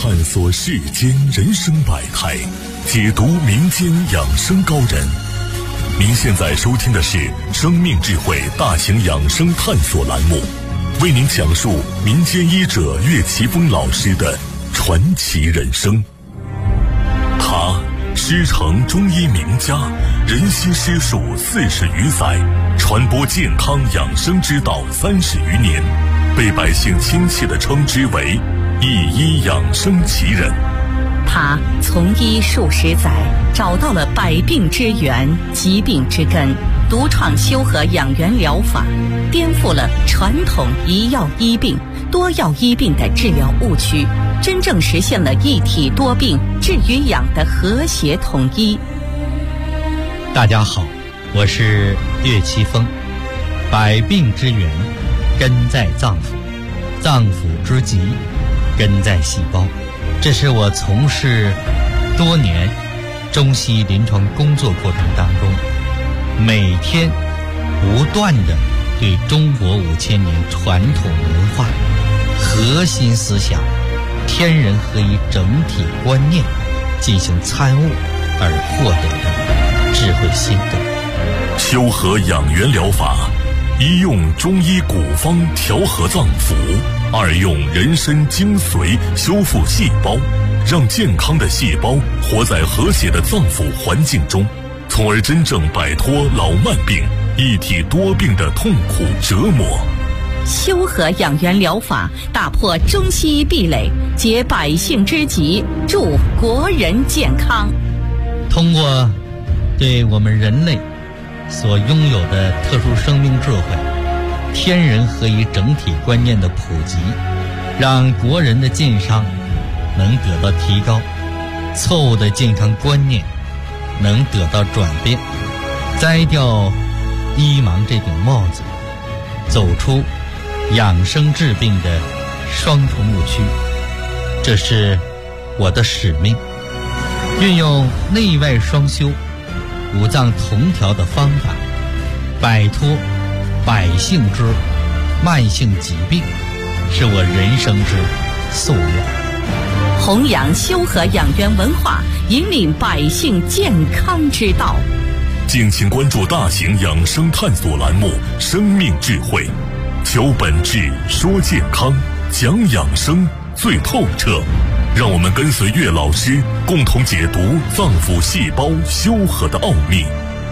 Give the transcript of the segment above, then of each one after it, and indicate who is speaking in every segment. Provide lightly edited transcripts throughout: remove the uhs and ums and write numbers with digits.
Speaker 1: 探索世间人生百态，解读民间养生高人。您现在收听的是生命智慧大型养生探索栏目，为您讲述民间医者岳奇峰老师的传奇人生。他师承中医名家，人心师术40余载，传播健康养生之道30余年，被百姓亲切地称之为一医养生奇人。
Speaker 2: 他从医数十载，找到了百病之源、疾病之根，独创修和养元疗法，颠覆了传统一药医病、多药医病的治疗误区，真正实现了一体多病、治与养的和谐统一。
Speaker 3: 大家好，我是岳奇峰。百病之源根在脏腑，脏腑之疾根在细胞。这是我从事多年中西医临床工作过程当中，每天不断地对中国5000年传统文化核心思想天人合一整体观念进行参悟而获得的智慧心得。
Speaker 1: 修和养元疗法，一用中医古方调和脏腑，二用人参精髓修复细胞，让健康的细胞活在和谐的脏腑环境中，从而真正摆脱老慢病、一体多病的痛苦折磨。
Speaker 2: 修和养元疗法打破中西医壁垒，解百姓之急，助国人健康。
Speaker 3: 通过对我们人类所拥有的特殊生命智慧、天人合一整体观念的普及，让国人的健康能得到提高，错误的健康观念能得到转变，摘掉医盲这顶帽子，走出养生治病的双重误区。这是我的使命，运用内外双修、五脏同调的方法，摆脱百姓之慢性疾病，是我人生之夙愿。
Speaker 2: 弘扬修和养元文化，引领百姓健康之道。
Speaker 1: 敬请关注大型养生探索栏目《生命智慧》，求本质，说健康，讲养生最透彻。让我们跟随岳老师，共同解读脏腑细胞修和的奥秘。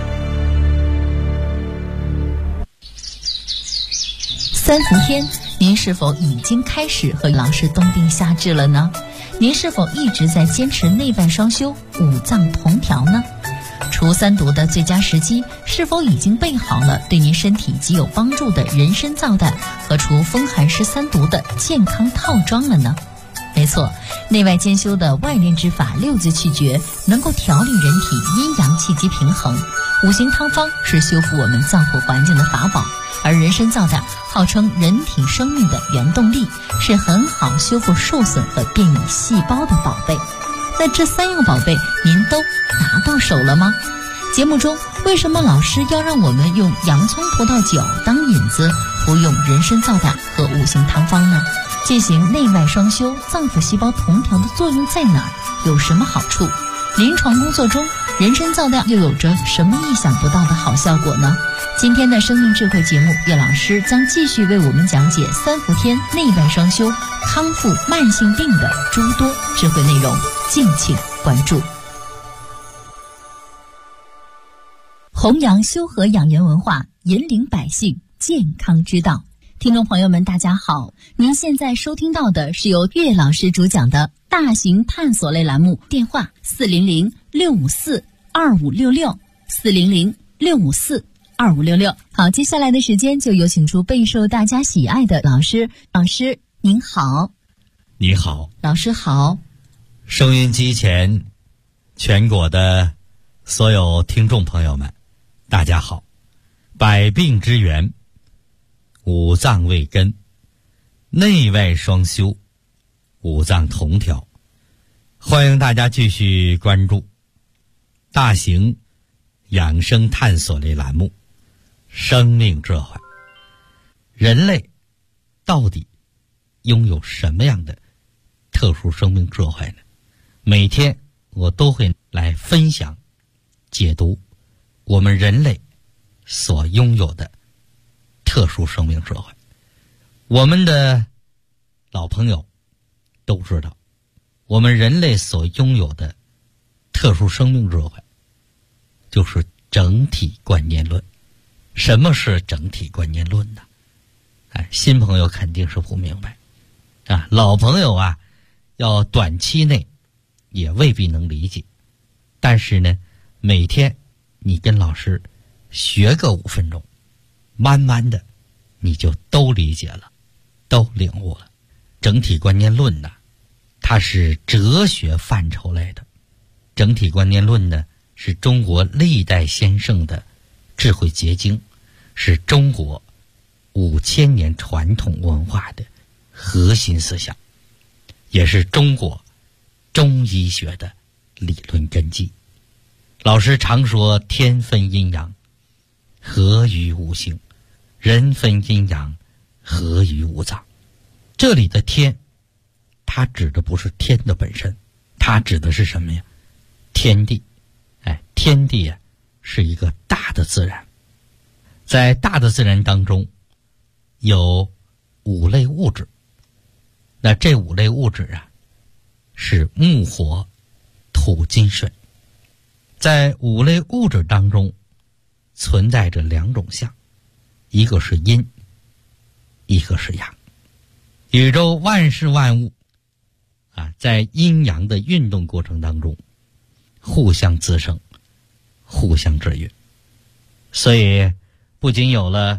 Speaker 4: 3伏天，您是否已经开始和老师冬病夏治了呢？您是否一直在坚持内外双修、五脏同调呢？除三毒的最佳时机是否已经备好了对您身体极有帮助的人参皂苷和除风寒湿三毒的健康套装了呢？没错，内外兼修的外练之法6字气诀能够调理人体阴阳气机平衡。五行汤方是修复我们脏腑环境的法宝，而人参皂苷号称人体生命的原动力，是很好修复受损和变异细胞的宝贝。那这3样宝贝您都拿到手了吗？节目中为什么老师要让我们用洋葱葡萄酒当引子，服用人参皂苷和五行汤方呢？进行内外双修、脏腑细胞同调的作用在哪儿？有什么好处？临床工作中，人参皂苷又有着什么意想不到的好效果呢？今天的生命智慧节目，岳老师将继续为我们讲解3伏天内外双修康复慢性病的诸多智慧内容，敬请关注。弘扬修和养元文化，引领百姓健康之道。听众朋友们大家好，您现在收听到的是由岳老师主讲的大型探索类栏目，电话400-654-2566 400-654-2566。好，接下来的时间就有请出备受大家喜爱的老师。老师您好。
Speaker 3: 你好。
Speaker 4: 老师好。
Speaker 3: 收音机前全国的所有听众朋友们大家好。百病之源，五脏为根，内外双修，五脏同调。欢迎大家继续关注大型养生探索类栏目《生命智慧》。人类到底拥有什么样的特殊生命智慧呢？每天我都会来分享解读我们人类所拥有的特殊生命智慧。我们的老朋友都知道，我们人类所拥有的特殊生命智慧就是整体观念论。什么是整体观念论呢？新朋友肯定是不明白啊，老朋友啊，要短期内也未必能理解。但是呢，每天你跟老师学个5分钟，慢慢的你就都理解了，都领悟了。整体观念论呢，它是哲学范畴类的。整体观念论呢，是中国历代先圣的智慧结晶，是中国5000年传统文化的核心思想，也是中国中医学的理论根基。老师常说天分阴阳，合于五行；人分阴阳，合于五脏。这里的天，它指的不是天的本身，它指的是什么呀？天地。天地啊，是一个大的自然。在大的自然当中有5类物质，那这5类物质啊，是木火土金水。在5类物质当中存在着2种相，一个是阴，一个是阳。宇宙万事万物啊，在阴阳的运动过程当中互相滋生，互相制约。所以不仅有了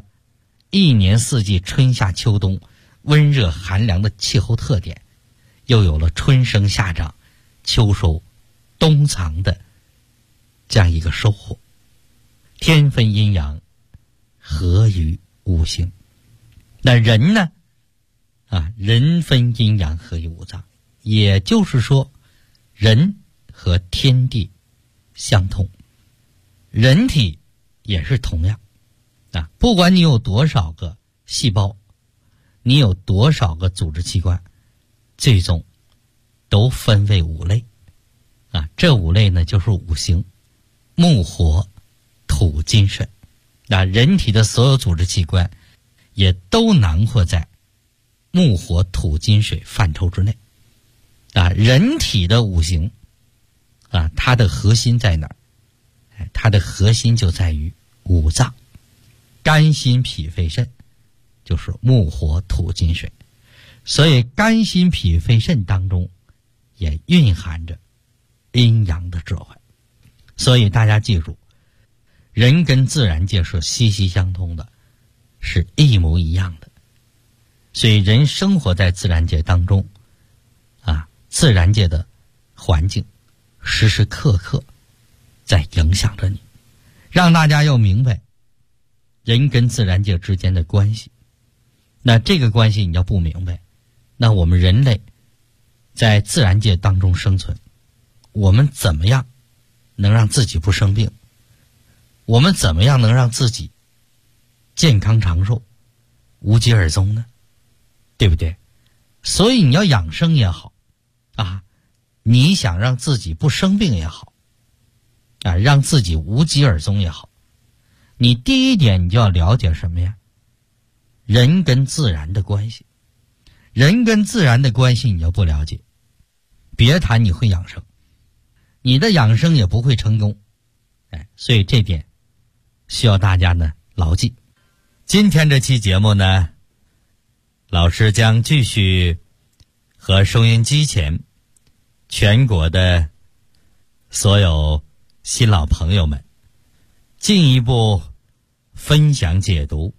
Speaker 3: 1年4季春夏秋冬温热寒凉的气候特点，又有了春生夏长秋收冬藏的这样一个收获。天分阴阳，合于五行。那人呢人分阴阳，合于五脏。也就是说，人和天地相通，人体也是同样不管你有多少个细胞，你有多少个组织器官，最终都分为5类这5类呢，就是五行：木火土金水。人体的所有组织器官也都囊括在木火土金水范畴之内人体的五行它的核心在哪儿？它的核心就在于五脏，肝心脾肺肾就是木火土金水。所以肝心脾肺肾当中也蕴含着阴阳的智慧。所以大家记住，人跟自然界是息息相通的，是一模一样的。所以人生活在自然界当中自然界的环境时时刻刻在影响着你，让大家要明白人跟自然界之间的关系。那这个关系你要不明白，那我们人类在自然界当中生存，我们怎么样能让自己不生病？我们怎么样能让自己健康长寿，无疾而终呢？对不对？所以你要养生也好你想让自己不生病也好让自己无疾而终也好，你第一点你就要了解什么呀？人跟自然的关系。人跟自然的关系你要不了解，别谈你会养生，你的养生也不会成功。所以这点需要大家呢牢记。今天这期节目呢，老师将继续和收音机前全国的所有新老朋友们进一步分享解读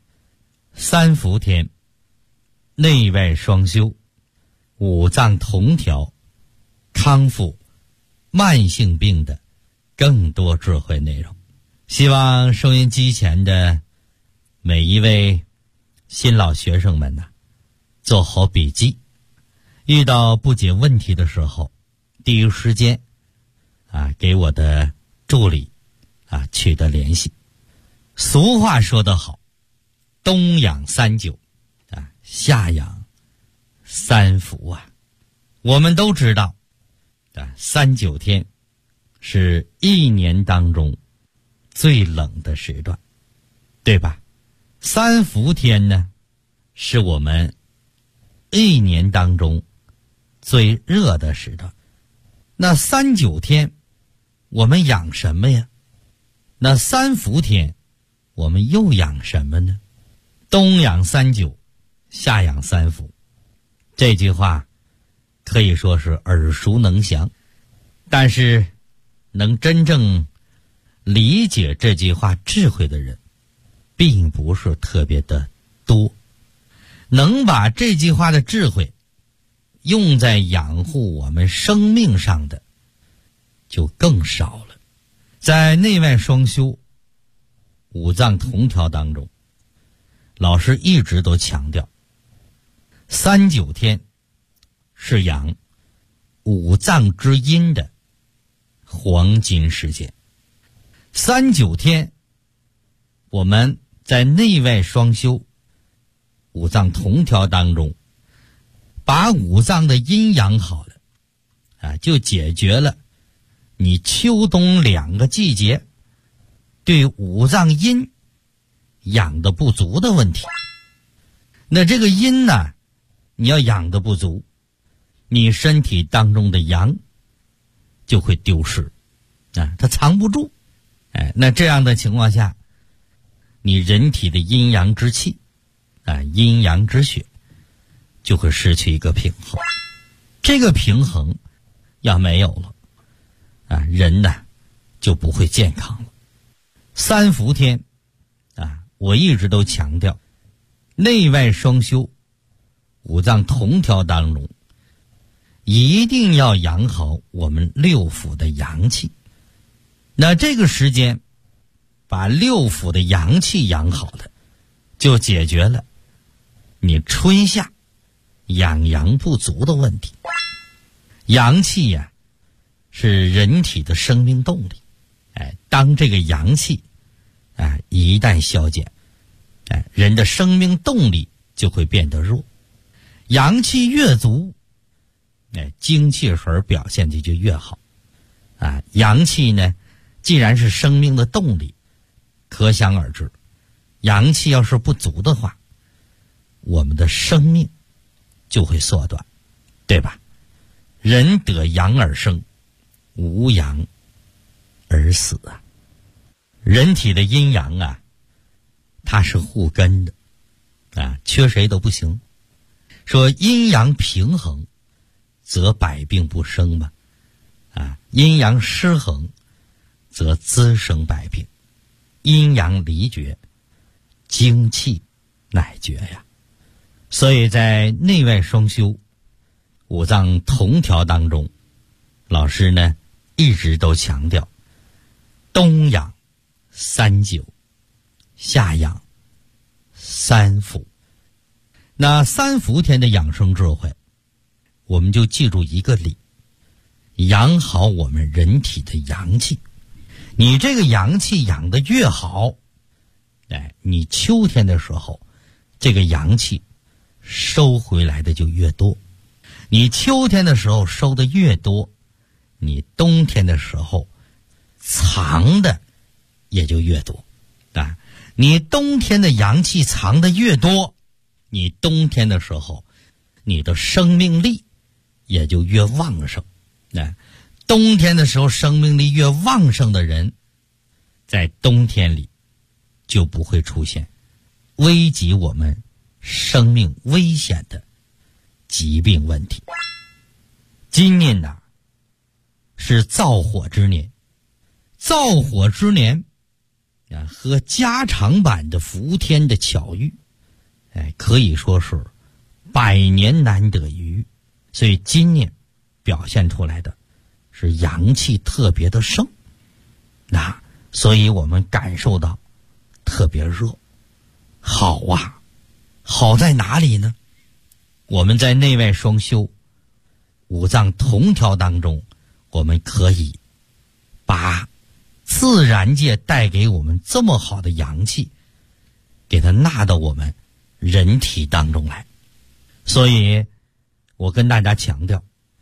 Speaker 3: 3伏天内外双修、五脏同调、康复慢性病的更多智慧内容。希望收音机前的每一位新老学生们做好笔记，遇到不解问题的时候第一时间给我的助理取得联系。俗话说得好，冬养3九夏养3伏我们都知道，39天是一年当中最冷的时段，对吧？3伏天呢，是我们一年当中最热的时段。那39天我们养什么呀？那3伏天我们又养什么呢？冬养39，夏养3伏。这句话可以说是耳熟能详，但是能真正理解这句话智慧的人并不是特别的多，能把这句话的智慧用在养护我们生命上的就更少了。在内外双修五脏同调当中，老师一直都强调39天是养五脏之阴的黄金时间。39天我们在内外双修五脏同调当中，把五脏的阴养好了就解决了你秋冬2个季节对五脏阴养的不足的问题。那这个阴呢，你要养的不足，你身体当中的阳就会丢失它藏不住。那这样的情况下，你人体的阴阳之气阴阳之血就会失去一个平衡。这个平衡要没有了人呢就不会健康了。3伏天我一直都强调内外双修五脏同调当中一定要养好我们6腑的阳气。那这个时间把6腑的阳气养好了，就解决了你春夏养阳不足的问题。阳气是人体的生命动力。当这个阳气一旦消减，人的生命动力就会变得弱。阳气越足，精气神表现的就越好。阳气呢，既然是生命的动力，可想而知，阳气要是不足的话，我们的生命就会缩短，对吧？人得阳而生，无阳而死人体的阴阳它是互根的缺谁都不行。说阴阳平衡则百病不生嘛阴阳失衡则滋生百病。阴阳离绝，精气乃绝呀。所以在内外双修五脏同调当中，老师呢一直都强调冬养39，夏养3伏。那3伏天的养生智慧，我们就记住一个理，养好我们人体的阳气。你这个阳气养得越好，你秋天的时候这个阳气收回来的就越多。你秋天的时候收的越多，你冬天的时候藏的也就越多你冬天的阳气藏的越多，你冬天的时候你的生命力也就越旺盛。冬天的时候生命力越旺盛的人，在冬天里就不会出现危及我们生命危险的疾病问题。今年是燥火之年，燥火之年和加长版的伏天的巧遇可以说是100年难得一遇。所以今年表现出来的是阳气特别的盛所以我们感受到特别热。好好在哪里呢？我们在内外双修五脏同调当中，我们可以把自然界带给我们这么好的阳气给它纳到我们人体当中来。所以我跟大家强调，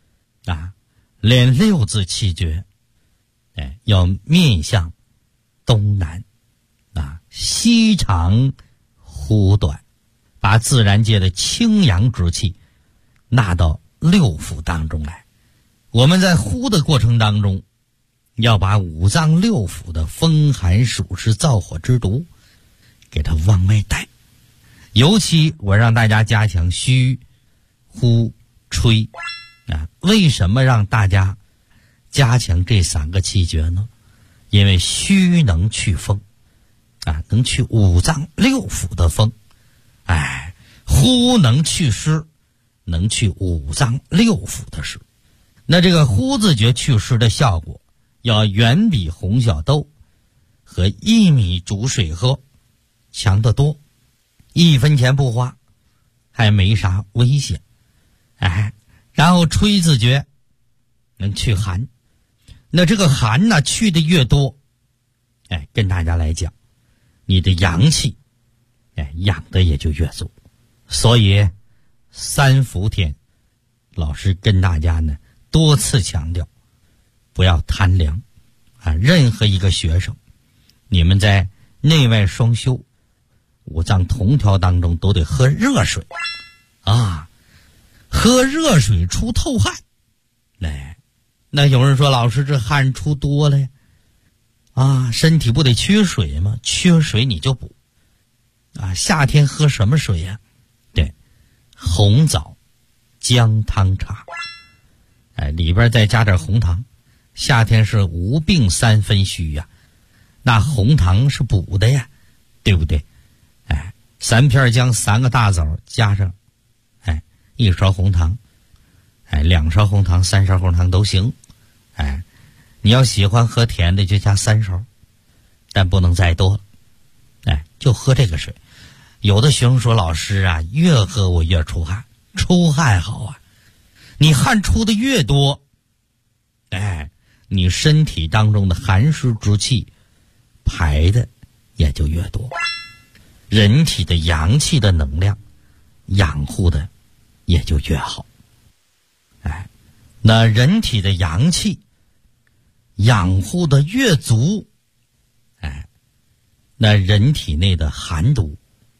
Speaker 3: 练六字气诀，要面向东南，吸长呼短，把自然界的清阳之气纳到六腑当中来。我们在呼的过程当中，要把五脏六腑的风寒暑湿燥火之毒给它往外带。尤其我让大家加强虚呼吹，为什么让大家加强这3个气诀呢？因为虚能去风，能去五脏六腑的风，呼能去湿，能去五脏六腑的湿。那这个呼字诀祛湿的效果要远比红小豆和薏米煮水喝强得多，1分钱不花，还没啥危险。然后吹字诀能去寒，那这个寒呢去的越多，跟大家来讲，你的阳气养的也就越足。所以3伏天老师跟大家呢多次强调，不要贪凉任何一个学生，你们在内外双修五脏同调当中都得喝热水喝热水出透汗。那有人说，老师这汗出多了呀，身体不得缺水吗？缺水你就补夏天喝什么水呀？对，红枣姜汤茶，里边再加点红糖。夏天是无病3分虚呀，那红糖是补的呀，对不对？3片姜，3个大枣，加上1勺红糖，2勺红糖，3勺红糖都行。你要喜欢喝甜的就加3勺，但不能再多了。就喝这个水。有的学生说，老师越喝我越出汗。出汗好你汗出的越多，你身体当中的寒湿之气排的也就越多，人体的阳气的能量养护的也就越好。那人体的阳气养护的越足，那人体内的寒毒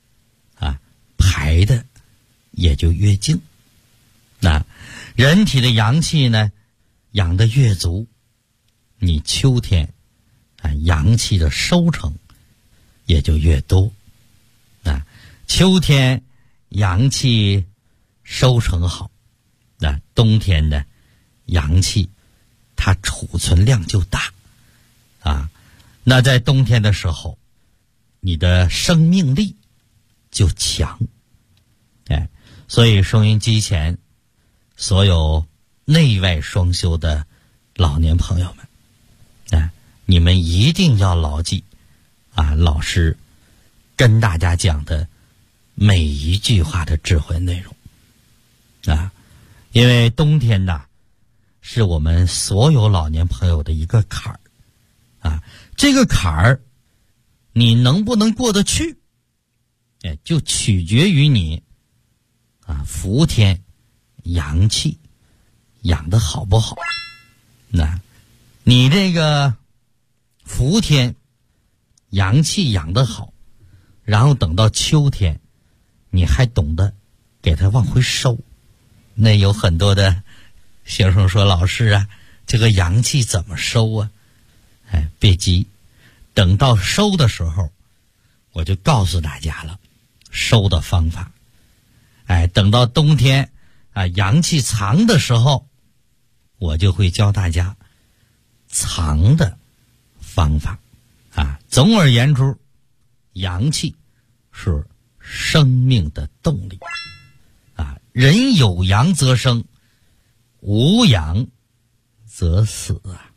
Speaker 3: 排的也就越净。那人体的阳气呢养得越足，你秋天阳气的收成也就越多。秋天阳气收成好，那冬天的阳气它储存量就大那在冬天的时候你的生命力就强。所以收音机前所有内外双修的老年朋友们你们一定要牢记老师跟大家讲的每一句话的智慧内容因为冬天是我们所有老年朋友的一个坎儿这个坎儿你能不能过得去就取决于你伏天阳气养得好不好。那你这个伏天阳气养得好，然后等到秋天你还懂得给它往回收。那有很多的学生说，老师这个阳气怎么收别急，等到收的时候我就告诉大家了收的方法。等到冬天阳气藏的时候，我就会教大家藏的方法总而言之，阳气是生命的动力人有阳则生，无阳则死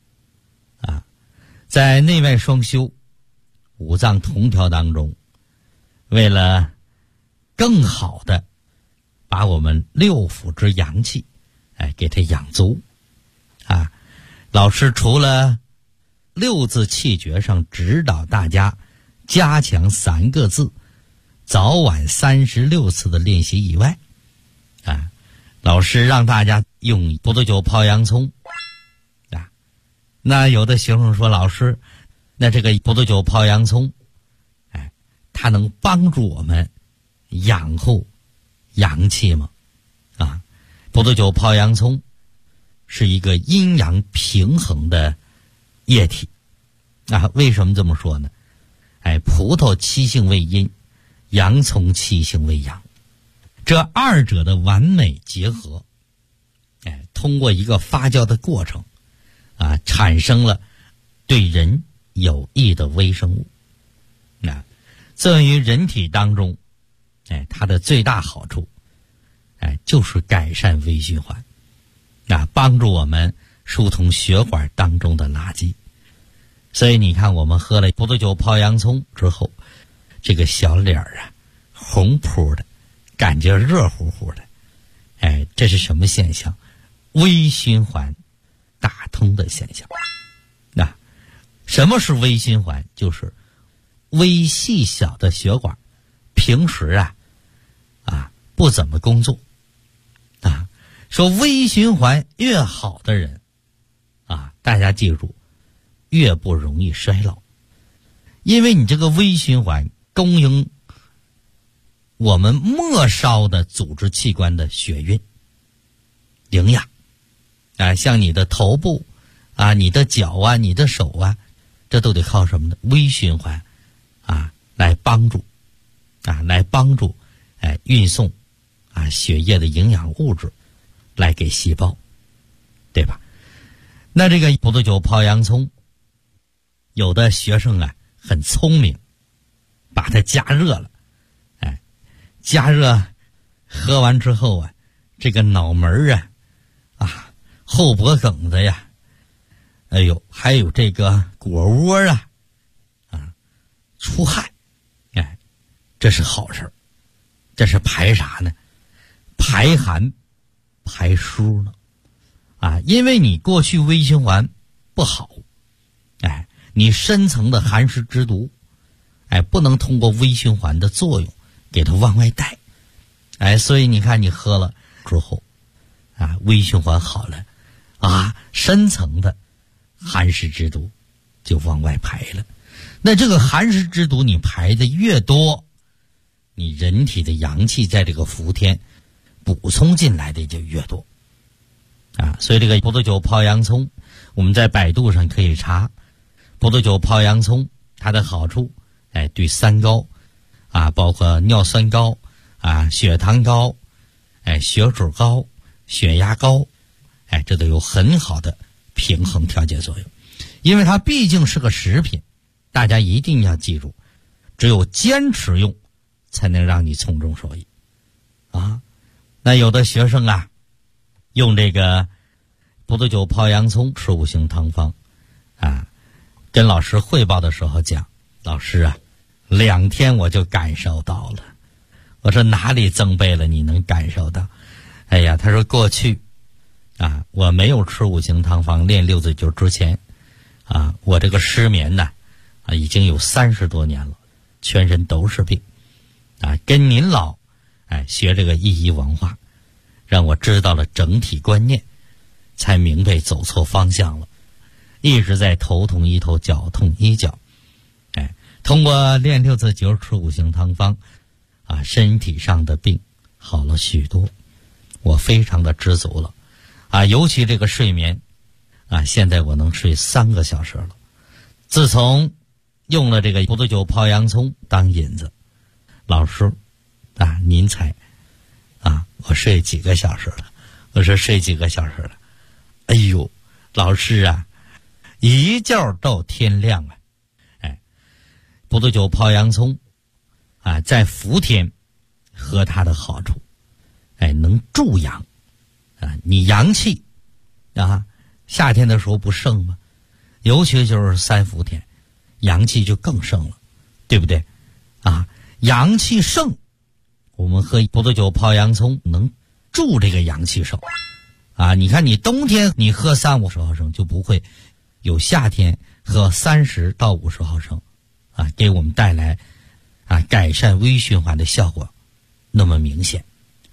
Speaker 3: 在内外双修五脏同调当中，为了更好的把我们六腑之阳气给它养足老师除了六字气诀上指导大家加强3个字早晚36次的练习以外老师让大家用葡萄酒泡洋葱啊。那有的学生说，老师，那这个葡萄酒泡洋葱，它能帮助我们养护阳气吗？啊，葡萄酒泡洋葱是一个阴阳平衡的液体啊。为什么这么说呢？葡萄气性为阴，洋葱气性为阳，这二者的完美结合，通过一个发酵的过程啊，产生了对人有益的微生物。作用于人体当中，它的最大好处，就是改善微循环，帮助我们疏通血管当中的垃圾。所以你看，我们喝了葡萄酒泡洋葱之后，这个小脸啊，红扑的，感觉热乎乎的，这是什么现象？微循环打通的现象。那什么是微循环？就是微细小的血管平时不怎么工作啊。说微循环越好的人啊，大家记住，越不容易衰老，因为你这个微循环供应我们末梢的组织器官的血运营养像你的头部你的脚你的手这都得靠什么呢？微循环来帮助运送血液的营养物质来给细胞，对吧？那这个葡萄酒泡洋葱，有的学生很聪明，把它加热了，加热喝完之后这个脑门后脖梗子呀，还有这个果窝出汗，这是好事，这是排啥呢？排寒排湿呢因为你过去微循环不好，你深层的寒湿之毒不能通过微循环的作用给它往外带，所以你看你喝了之后微循环好了深层的寒湿之毒就往外排了。那这个寒湿之毒你排的越多，你人体的阳气在这个伏天补充进来的就越多所以这个葡萄酒泡洋葱，我们在百度上可以查葡萄酒泡洋葱它的好处，对三高包括尿酸高血糖高血脂高血压高这都有很好的平衡调节作用。因为它毕竟是个食品，大家一定要记住，只有坚持用才能让你从中受益那有的学生用这个葡萄酒泡洋葱吃5行汤方跟老师汇报的时候讲，老师2天我就感受到了。我说哪里增倍了你能感受到？他说过去我没有吃5行汤方练六字灸之前我这个失眠已经有30多年了，全身都是病跟您老学这个一仪文化，让我知道了整体观念，才明白走错方向了，一直在头痛医头脚痛医脚通过练六字灸吃5行汤方身体上的病好了许多，我非常的知足了尤其这个睡眠现在我能睡3个小时了。自从用了这个葡萄酒泡洋葱当引子，老师您猜我睡几个小时了？我说睡几个小时了？哎呦，老师一觉到天亮葡萄酒泡洋葱在伏天喝它的好处能助阳你阳气夏天的时候不盛吗？尤其就是3伏天阳气就更盛了，对不对阳气盛，我们喝葡萄酒泡洋葱能助这个阳气盛你看你冬天你喝30-50毫升就不会有夏天喝30到50毫升给我们带来改善微循环的效果那么明显。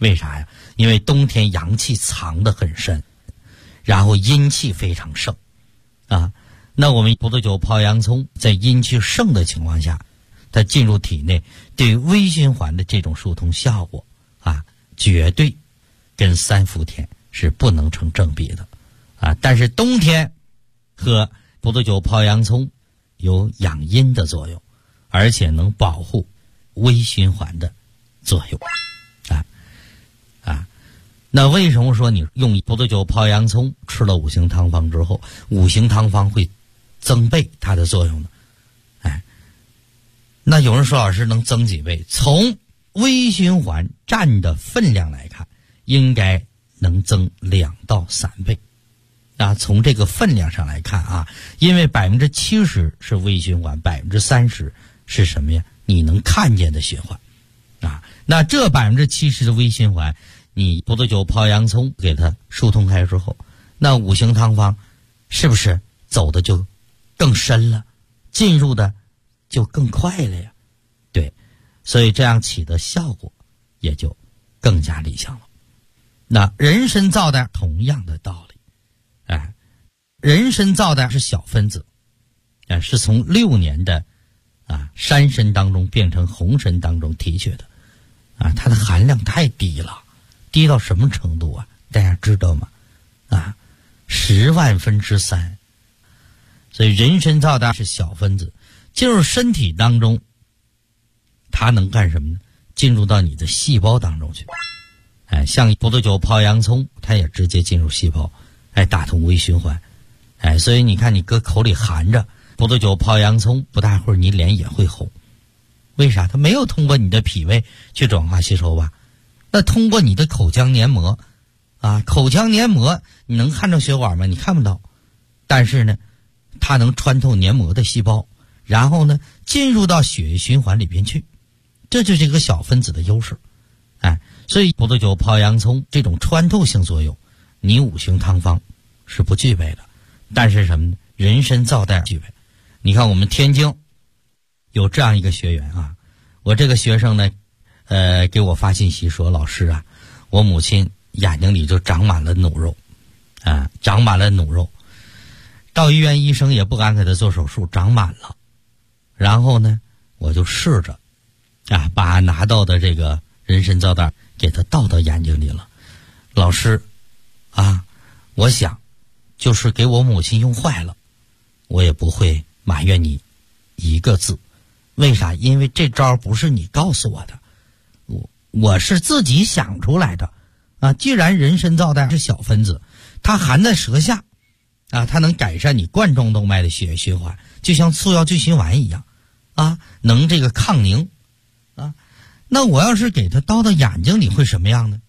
Speaker 3: 为啥呀？因为冬天阳气藏得很深，然后阴气非常盛啊。那我们葡萄酒泡洋葱在阴气盛的情况下，它进入体内对微循环的这种疏通效果啊，绝对跟三伏天是不能成正比的啊。但是冬天喝葡萄酒泡洋葱有养阴的作用，而且能保护微循环的作用啊。那为什么说你用葡萄酒泡洋葱吃了五行汤方之后，五行汤方会增倍它的作用呢？那有人说老师能增几倍？从微循环占的分量来看，应该能增2到3倍啊。从这个分量上来看啊，因为70%是微循环，30%是什么呀？你能看见的循环啊。那这70%的微循环，你葡萄酒泡洋葱给它疏通开之后，那五行汤方是不是走的就更深了，进入的就更快了呀？对，所以这样起的效果也就更加理想了。那人参皂苷同样的道理，人参皂苷是小分子，是从6年的山参当中变成红参当中提取的它的含量太低了，低到什么程度啊？大家知道吗？10万分之3。所以人参皂苷是小分子，进入身体当中，它能干什么呢？进入到你的细胞当中去。像葡萄酒泡洋葱，它也直接进入细胞，打通微循环。所以你看，你搁口里含着葡萄酒泡洋葱，不大会儿你脸也会红。为啥？它没有通过你的脾胃去转化吸收吧？那通过你的口腔黏膜口腔黏膜你能看着血管吗？你看不到。但是呢，它能穿透黏膜的细胞，然后呢进入到血液循环里边去，这就是一个小分子的优势。所以葡萄酒泡洋葱这种穿透性作用，你五行汤方是不具备的，但是什么呢？人参皂苷具备。你看我们天津有这样一个学员我这个学生呢给我发信息说，老师我母亲眼睛里就长满了脓肉长满了脓肉，到医院医生也不敢给他做手术，长满了。然后呢我就试着把拿到的这个人参皂苷给他倒到眼睛里了。老师我想就是给我母亲用坏了，我也不会埋怨你一个字。为啥？因为这招不是你告诉我的，我是自己想出来的既然人参皂苷是小分子，它含在舌下它能改善你冠状动脉的血液循环，就像速效救心丸一样能这个抗凝那我要是给它倒到眼睛里会什么样呢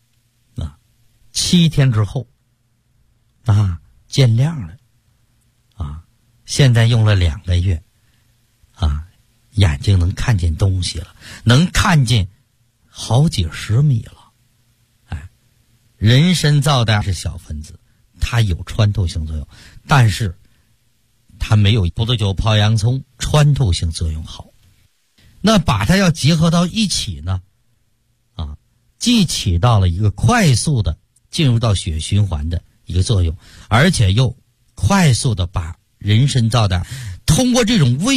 Speaker 3: ？7天之后见亮了现在用了2个月眼睛能看见东西了，能看见好几10米了。人参皂苷是小分子，它有穿透性作用，但是它没有葡萄酒泡洋葱穿透性作用好。那把它要结合到一起呢既起到了一个快速的进入到血循环的一个作用，而且又快速的把人参皂苷通过这种微